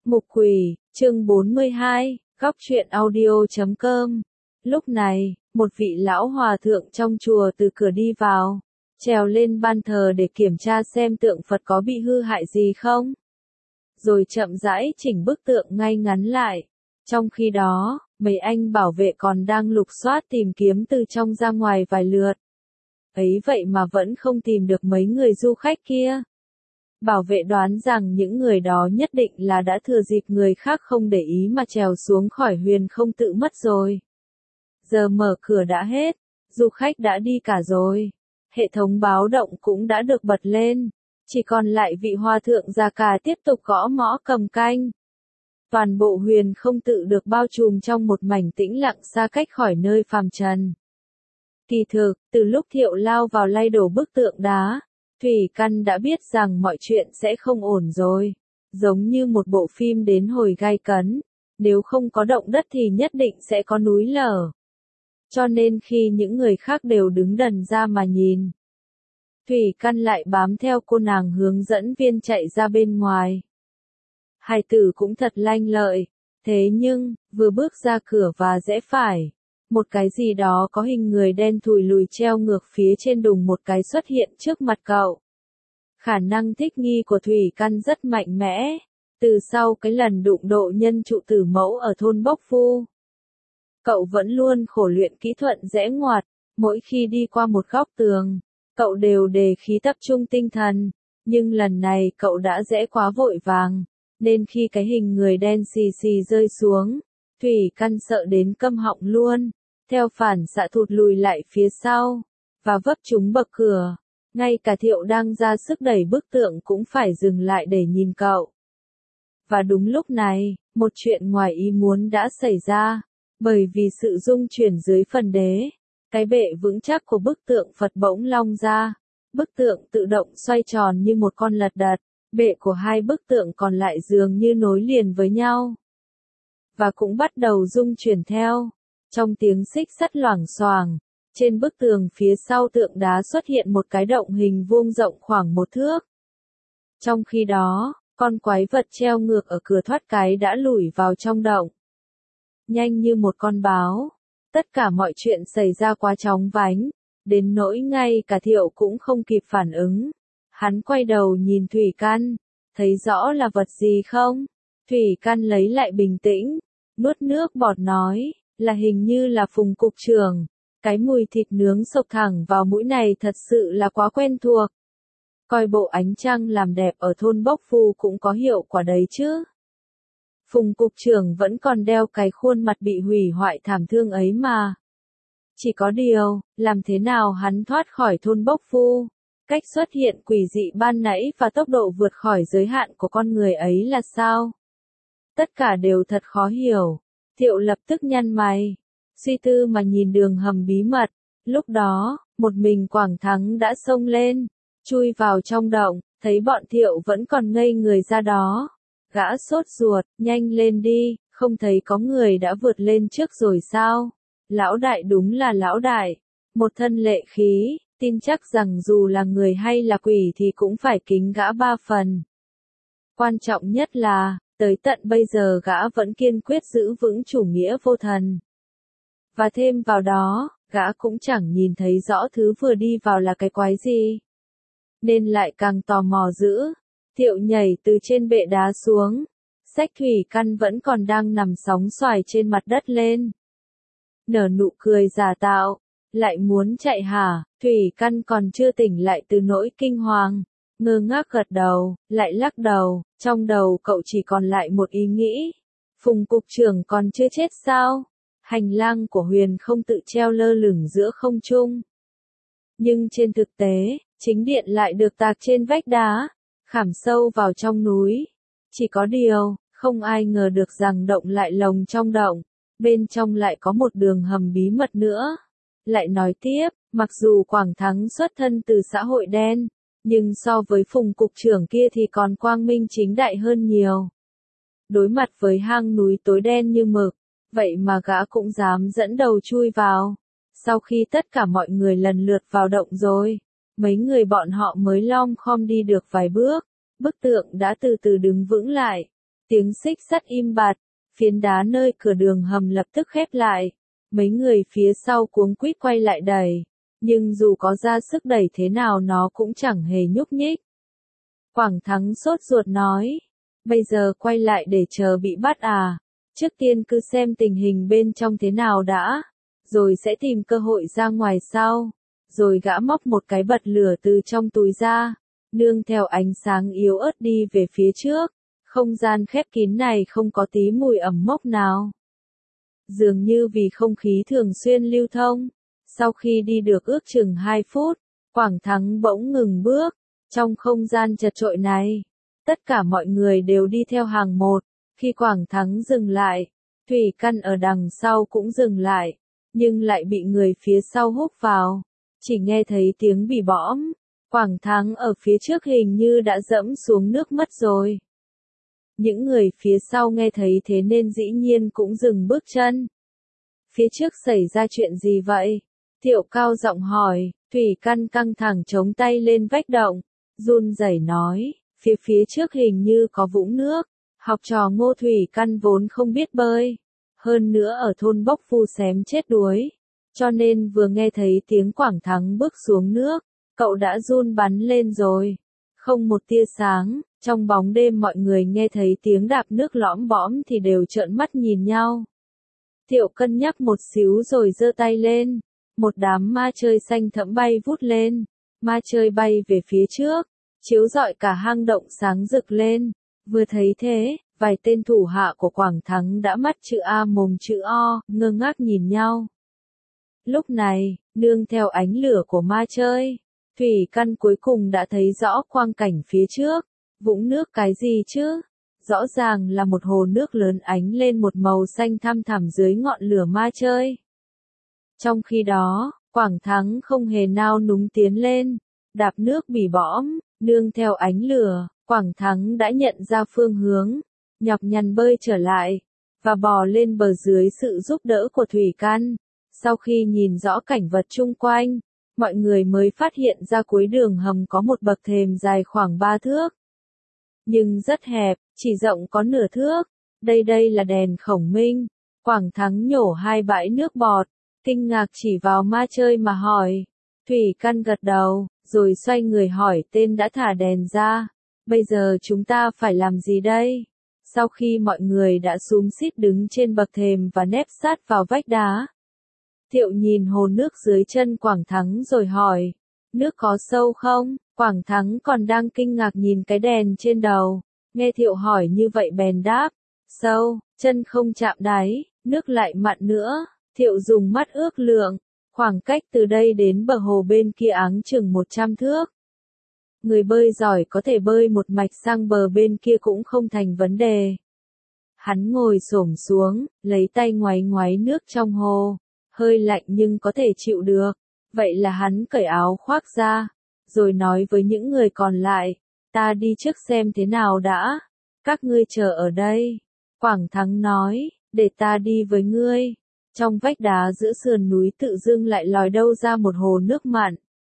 Mục Quỷ, chương 42, góc truyện audio.com. Lúc này, một vị lão hòa thượng trong chùa từ cửa đi vào, trèo lên ban thờ để kiểm tra xem tượng Phật có bị hư hại gì không. Rồi chậm rãi chỉnh bức tượng ngay ngắn lại. Trong khi đó, mấy anh bảo vệ còn đang lục soát tìm kiếm từ trong ra ngoài vài lượt. Ấy vậy mà vẫn không tìm được mấy người du khách kia. Bảo vệ đoán rằng những người đó nhất định là đã thừa dịp người khác không để ý mà trèo xuống khỏi huyền không tự mất rồi. Giờ mở cửa đã hết, du khách đã đi cả rồi. Hệ thống báo động cũng đã được bật lên. Chỉ còn lại vị hòa thượng già cả tiếp tục gõ mõ cầm canh. Toàn bộ huyền không tự được bao trùm trong một mảnh tĩnh lặng xa cách khỏi nơi phàm trần. Kỳ thực, từ lúc Thiệu lao vào lay đổ bức tượng đá, Thủy Căn đã biết rằng mọi chuyện sẽ không ổn rồi. Giống như một bộ phim đến hồi gai cấn, nếu không có động đất thì nhất định sẽ có núi lở. Cho nên khi những người khác đều đứng đần ra mà nhìn, Thủy Căn lại bám theo cô nàng hướng dẫn viên chạy ra bên ngoài. Hải tử cũng thật lanh lợi, thế nhưng, vừa bước ra cửa và rẽ phải, một cái gì đó có hình người đen thùi lùi treo ngược phía trên đùng một cái xuất hiện trước mặt cậu. Khả năng thích nghi của Thủy Căn rất mạnh mẽ, từ sau cái lần đụng độ nhân trụ tử mẫu ở thôn Bốc Phu. Cậu vẫn luôn khổ luyện kỹ thuật rẽ ngoặt, mỗi khi đi qua một góc tường, cậu đều đề khí tập trung tinh thần, nhưng lần này cậu đã rẽ quá vội vàng, nên khi cái hình người đen xì xì rơi xuống, Thủy Căn sợ đến câm họng luôn, theo phản xạ thụt lùi lại phía sau, và vấp trúng bậc cửa. Ngay cả Thiệu đang ra sức đẩy bức tượng cũng phải dừng lại để nhìn cậu. Và đúng lúc này, một chuyện ngoài ý muốn đã xảy ra, bởi vì sự rung chuyển dưới phần đế, cái bệ vững chắc của bức tượng Phật bỗng long ra, bức tượng tự động xoay tròn như một con lật đật, bệ của hai bức tượng còn lại dường như nối liền với nhau. Và cũng bắt đầu rung chuyển theo, trong tiếng xích sắt loảng xoảng. Trên bức tường phía sau tượng đá xuất hiện một cái động hình vuông rộng khoảng 1 thước. Trong khi đó, con quái vật treo ngược ở cửa thoát cái đã lủi vào trong động. Nhanh như một con báo. Tất cả mọi chuyện xảy ra quá chóng vánh, đến nỗi ngay cả Thiệu cũng không kịp phản ứng. Hắn quay đầu nhìn Thủy Căn, thấy rõ là vật gì không? Thủy Căn lấy lại bình tĩnh, nuốt nước bọt nói, là hình như là Phùng cục trưởng. Cái mùi thịt nướng xộc thẳng vào mũi này thật sự là quá quen thuộc. Coi bộ ánh trăng làm đẹp ở thôn Bốc Phu cũng có hiệu quả đấy chứ. Phùng cục trưởng vẫn còn đeo cái khuôn mặt bị hủy hoại thảm thương ấy mà. Chỉ có điều, làm thế nào hắn thoát khỏi thôn Bốc Phu? Cách xuất hiện quỷ dị ban nãy và tốc độ vượt khỏi giới hạn của con người ấy là sao? Tất cả đều thật khó hiểu. Thiệu lập tức nhăn mày. Suy tư mà nhìn đường hầm bí mật, lúc đó, một mình Quảng Thắng đã xông lên, chui vào trong động, thấy bọn Thiệu vẫn còn ngây người ra đó. Gã sốt ruột, nhanh lên đi, không thấy có người đã vượt lên trước rồi sao? Lão đại đúng là lão đại, một thân lệ khí, tin chắc rằng dù là người hay là quỷ thì cũng phải kính gã 3 phần. Quan trọng nhất là, tới tận bây giờ gã vẫn kiên quyết giữ vững chủ nghĩa vô thần. Và thêm vào đó, gã cũng chẳng nhìn thấy rõ thứ vừa đi vào là cái quái gì. Nên lại càng tò mò dữ. Thiệu nhảy từ trên bệ đá xuống. Xách Thủy Căn vẫn còn đang nằm sóng xoài trên mặt đất lên. Nở nụ cười giả tạo. Lại muốn chạy hả? Thủy Căn còn chưa tỉnh lại từ nỗi kinh hoàng. Ngơ ngác gật đầu, lại lắc đầu. Trong đầu cậu chỉ còn lại một ý nghĩ. Phùng cục trưởng còn chưa chết sao? Hành lang của huyền không tự treo lơ lửng giữa không trung. Nhưng trên thực tế, chính điện lại được tạc trên vách đá, khảm sâu vào trong núi. Chỉ có điều, không ai ngờ được rằng động lại lồng trong động, bên trong lại có một đường hầm bí mật nữa. Lại nói tiếp, mặc dù Quảng Thắng xuất thân từ xã hội đen, nhưng so với Phùng cục trưởng kia thì còn quang minh chính đại hơn nhiều. Đối mặt với hang núi tối đen như mực, vậy mà gã cũng dám dẫn đầu chui vào. Sau khi tất cả mọi người lần lượt vào động rồi, mấy người bọn họ mới lom khom đi được vài bước, bức tượng đã từ từ đứng vững lại. Tiếng xích sắt im bặt, phiến đá nơi cửa đường hầm lập tức khép lại. Mấy người phía sau cuống quýt quay lại đẩy, nhưng dù có ra sức đẩy thế nào nó cũng chẳng hề nhúc nhích. Quảng Thắng sốt ruột nói, bây giờ quay lại để chờ bị bắt à? Trước tiên cứ xem tình hình bên trong thế nào đã, rồi sẽ tìm cơ hội ra ngoài sau. Rồi gã móc một cái bật lửa từ trong túi ra, nương theo ánh sáng yếu ớt đi về phía trước. Không gian khép kín này không có tí mùi ẩm mốc nào. Dường như vì không khí thường xuyên lưu thông. Sau khi đi được ước chừng 2 phút, Quảng Thắng bỗng ngừng bước. Trong không gian chật chội này, tất cả mọi người đều đi theo hàng một. Khi Quảng Thắng dừng lại, Thủy Căn ở đằng sau cũng dừng lại, nhưng lại bị người phía sau hút vào. Chỉ nghe thấy tiếng bì bõm. Quảng Thắng ở phía trước hình như đã dẫm xuống nước mất rồi. Những người phía sau nghe thấy thế nên dĩ nhiên cũng dừng bước chân. Phía trước xảy ra chuyện gì vậy? Thiệu cao giọng hỏi. Thủy Căn căng thẳng chống tay lên vách động, run rẩy nói, phía trước hình như có vũng nước. Học trò Ngô Thủy Căn vốn không biết bơi, hơn nữa ở thôn Bốc Phu xém chết đuối, cho nên vừa nghe thấy tiếng Quảng Thắng bước xuống nước, cậu đã run bắn lên rồi. Không một tia sáng, trong bóng đêm mọi người nghe thấy tiếng đạp nước lõm bõm thì đều trợn mắt nhìn nhau. Thiệu cân nhắc một xíu rồi giơ tay lên, một đám ma chơi xanh thẫm bay vút lên, ma chơi bay về phía trước, chiếu rọi cả hang động sáng rực lên. Vừa thấy thế, vài tên thủ hạ của Quảng Thắng đã mắt chữ A mồm chữ O, ngơ ngác nhìn nhau. Lúc này, nương theo ánh lửa của ma chơi, Thủy Căn cuối cùng đã thấy rõ quang cảnh phía trước. Vũng nước cái gì chứ? Rõ ràng là một hồ nước lớn ánh lên một màu xanh thăm thẳm dưới ngọn lửa ma chơi. Trong khi đó, Quảng Thắng không hề nao núng tiến lên, đạp nước bỉ bõm, nương theo ánh lửa, Quảng Thắng đã nhận ra phương hướng, nhọc nhằn bơi trở lại, và bò lên bờ dưới sự giúp đỡ của Thủy Căn. Sau khi nhìn rõ cảnh vật chung quanh, mọi người mới phát hiện ra cuối đường hầm có một bậc thềm dài khoảng 3 thước. Nhưng rất hẹp, chỉ rộng có nửa thước. Đây là đèn khổng minh. Quảng Thắng nhổ 2 bãi nước bọt, kinh ngạc chỉ vào ma chơi mà hỏi. Thủy Căn gật đầu, rồi xoay người hỏi tên đã thả đèn ra. Bây giờ chúng ta phải làm gì đây? Sau khi mọi người đã xúm xít đứng trên bậc thềm và nép sát vào vách đá, Thiệu nhìn hồ nước dưới chân Quảng Thắng rồi hỏi, nước có sâu không? Quảng Thắng còn đang kinh ngạc nhìn cái đèn trên đầu, nghe Thiệu hỏi như vậy bèn đáp, sâu, chân không chạm đáy, nước lại mặn nữa. Thiệu dùng mắt ước lượng, khoảng cách từ đây đến bờ hồ bên kia áng chừng 100 thước. Người bơi giỏi có thể bơi một mạch sang bờ bên kia cũng không thành vấn đề. Hắn ngồi xổm xuống, lấy tay ngoáy ngoáy nước trong hồ, hơi lạnh nhưng có thể chịu được. Vậy là hắn cởi áo khoác ra, rồi nói với những người còn lại, ta đi trước xem thế nào đã, các ngươi chờ ở đây. Quảng Thắng nói, để ta đi với ngươi. Trong vách đá giữa sườn núi tự dưng lại lòi đâu ra một hồ nước mặn.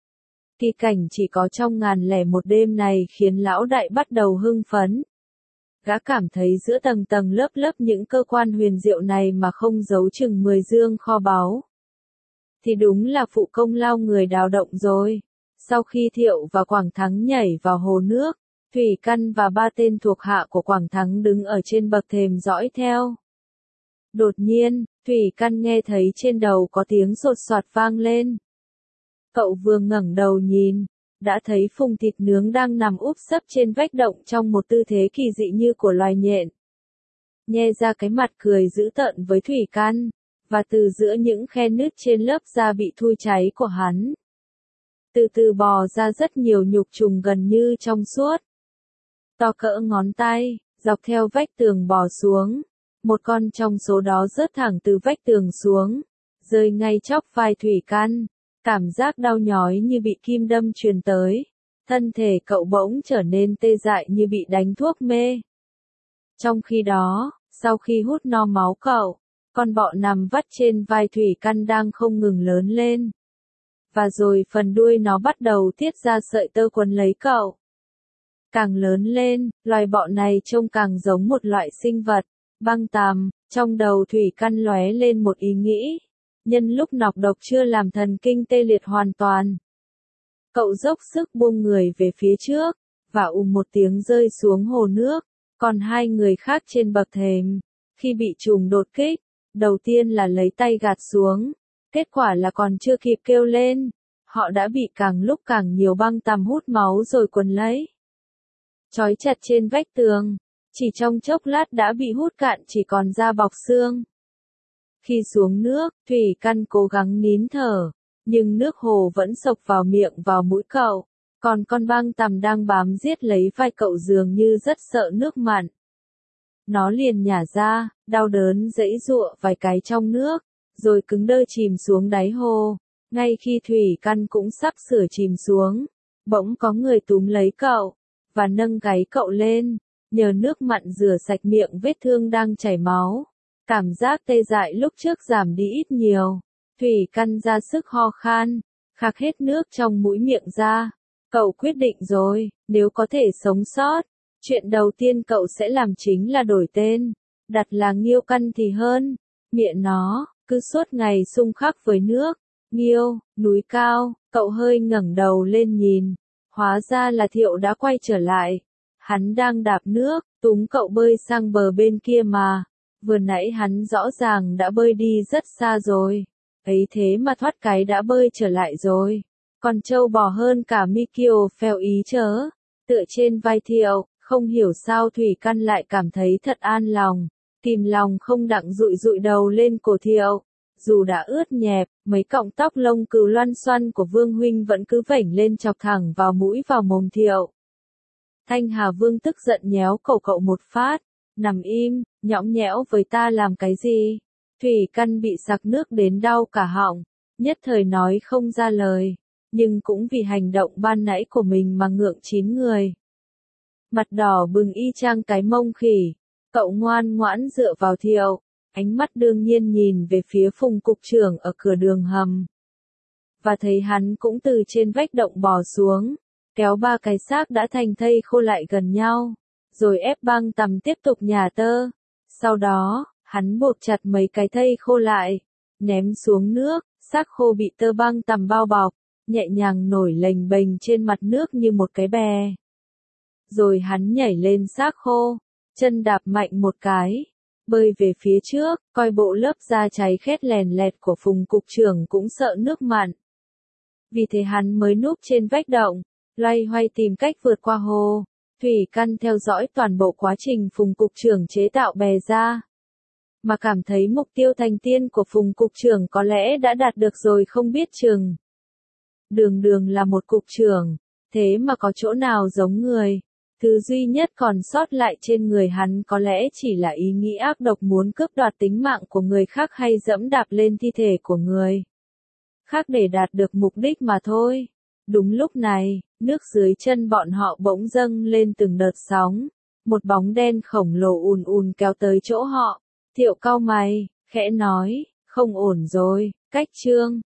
Kỳ cảnh chỉ có trong 1001 đêm này khiến lão đại bắt đầu hưng phấn. Gã cảm thấy giữa tầng tầng lớp lớp những cơ quan huyền diệu này mà không giấu chừng 10 dương kho báu. Thì đúng là phụ công lao người đào động rồi. Sau khi Thiệu và Quảng Thắng nhảy vào hồ nước, Thủy Căn và 3 tên thuộc hạ của Quảng Thắng đứng ở trên bậc thềm dõi theo. Đột nhiên, Thủy Căn nghe thấy trên đầu có tiếng sột soạt vang lên. Cậu vừa ngẩng đầu nhìn, đã thấy phùng thịt nướng đang nằm úp sấp trên vách động trong một tư thế kỳ dị như của loài nhện. Nhe ra cái mặt cười dữ tợn với Thủy Căn, và từ giữa những khe nứt trên lớp da bị thui cháy của hắn, từ từ bò ra rất nhiều nhục trùng gần như trong suốt, to cỡ ngón tay, dọc theo vách tường bò xuống. Một con trong số đó rớt thẳng từ vách tường xuống, rơi ngay chóc vai Thủy Căn. Cảm giác đau nhói như bị kim đâm truyền tới. Thân thể cậu bỗng trở nên tê dại như bị đánh thuốc mê. Trong khi đó, sau khi hút no máu cậu, con bọ nằm vắt trên vai Thủy Căn đang không ngừng lớn lên. Và rồi phần đuôi nó bắt đầu tiết ra sợi tơ quấn lấy cậu. Càng lớn lên, loài bọ này trông càng giống một loại sinh vật, băng tằm, trong đầu Thủy Căn lóe lên một ý nghĩ. Nhân lúc nọc độc chưa làm thần kinh tê liệt hoàn toàn. Cậu dốc sức buông người về phía trước, và một tiếng rơi xuống hồ nước, còn hai người khác trên bậc thềm. Khi bị trùng đột kích, đầu tiên là lấy tay gạt xuống, kết quả là còn chưa kịp kêu lên, họ đã bị càng lúc càng nhiều băng tằm hút máu rồi quấn lấy. Trói chặt trên vách tường, chỉ trong chốc lát đã bị hút cạn chỉ còn da bọc xương. Khi xuống nước, Thủy Căn cố gắng nín thở, nhưng nước hồ vẫn xộc vào miệng vào mũi cậu, còn con băng tằm đang bám giết lấy vai cậu dường như rất sợ nước mặn. Nó liền nhả ra, đau đớn giãy giụa vài cái trong nước, rồi cứng đơ chìm xuống đáy hồ. Ngay khi Thủy Căn cũng sắp sửa chìm xuống, bỗng có người túm lấy cậu, và nâng gáy cậu lên, nhờ nước mặn rửa sạch miệng vết thương đang chảy máu. Cảm giác tê dại lúc trước giảm đi ít nhiều. Thủy Căn ra sức ho khan, khạc hết nước trong mũi miệng ra. Cậu quyết định rồi, nếu có thể sống sót, chuyện đầu tiên cậu sẽ làm chính là đổi tên, đặt là Nghiêu Căn thì hơn. Miệng nó, cứ suốt ngày xung khắc với nước. Nghiêu, núi cao, cậu hơi ngẩng đầu lên nhìn. Hóa ra là Thiệu đã quay trở lại. Hắn đang đạp nước, túm cậu bơi sang bờ bên kia mà. Vừa nãy hắn rõ ràng đã bơi đi rất xa rồi. Ấy thế mà thoát cái đã bơi trở lại rồi. Còn trâu bò hơn cả Mikio phèo ý chớ. Tựa trên vai Thiệu, không hiểu sao Thủy Căn lại cảm thấy thật an lòng. Kìm lòng không đặng dụi dụi đầu lên cổ Thiệu. Dù đã ướt nhẹp, mấy cọng tóc lông cừu loăn xoăn của Vương huynh vẫn cứ vểnh lên chọc thẳng vào mũi vào mồm Thiệu. Thanh Hà Vương tức giận nhéo cổ cậu một phát. Nằm im, nhõng nhẽo với ta làm cái gì? Thủy Căn bị sặc nước đến đau cả họng, nhất thời nói không ra lời, nhưng cũng vì hành động ban nãy của mình mà ngượng chín người. Mặt đỏ bừng y chang cái mông khỉ, cậu ngoan ngoãn dựa vào Thiệu, ánh mắt đương nhiên nhìn về phía Phùng cục trưởng ở cửa đường hầm. Và thấy hắn cũng từ trên vách động bò xuống, kéo ba cái xác đã thành thây khô lại gần nhau. Rồi ép băng tằm tiếp tục nhả tơ. Sau đó, hắn buộc chặt mấy cái thây khô lại, ném xuống nước, xác khô bị tơ băng tằm bao bọc, nhẹ nhàng nổi lềnh bềnh trên mặt nước như một cái bè. Rồi hắn nhảy lên xác khô, chân đạp mạnh một cái, bơi về phía trước, coi bộ lớp da cháy khét lèn lẹt của Phùng cục trưởng cũng sợ nước mặn. Vì thế hắn mới núp trên vách động, loay hoay tìm cách vượt qua hồ. Thủy Căn theo dõi toàn bộ quá trình Phùng cục trưởng chế tạo bè ra, mà cảm thấy mục tiêu thành tiên của Phùng cục trưởng có lẽ đã đạt được rồi không biết chừng. Đường đường là một cục trưởng, thế mà có chỗ nào giống người. Thứ duy nhất còn sót lại trên người hắn có lẽ chỉ là ý nghĩ ác độc muốn cướp đoạt tính mạng của người khác hay dẫm đạp lên thi thể của người khác để đạt được mục đích mà thôi. Đúng lúc này, nước dưới chân bọn họ bỗng dâng lên từng đợt sóng, một bóng đen khổng lồ ùn ùn kéo tới chỗ họ. Thiệu cau mày, khẽ nói, không ổn rồi, cách trương.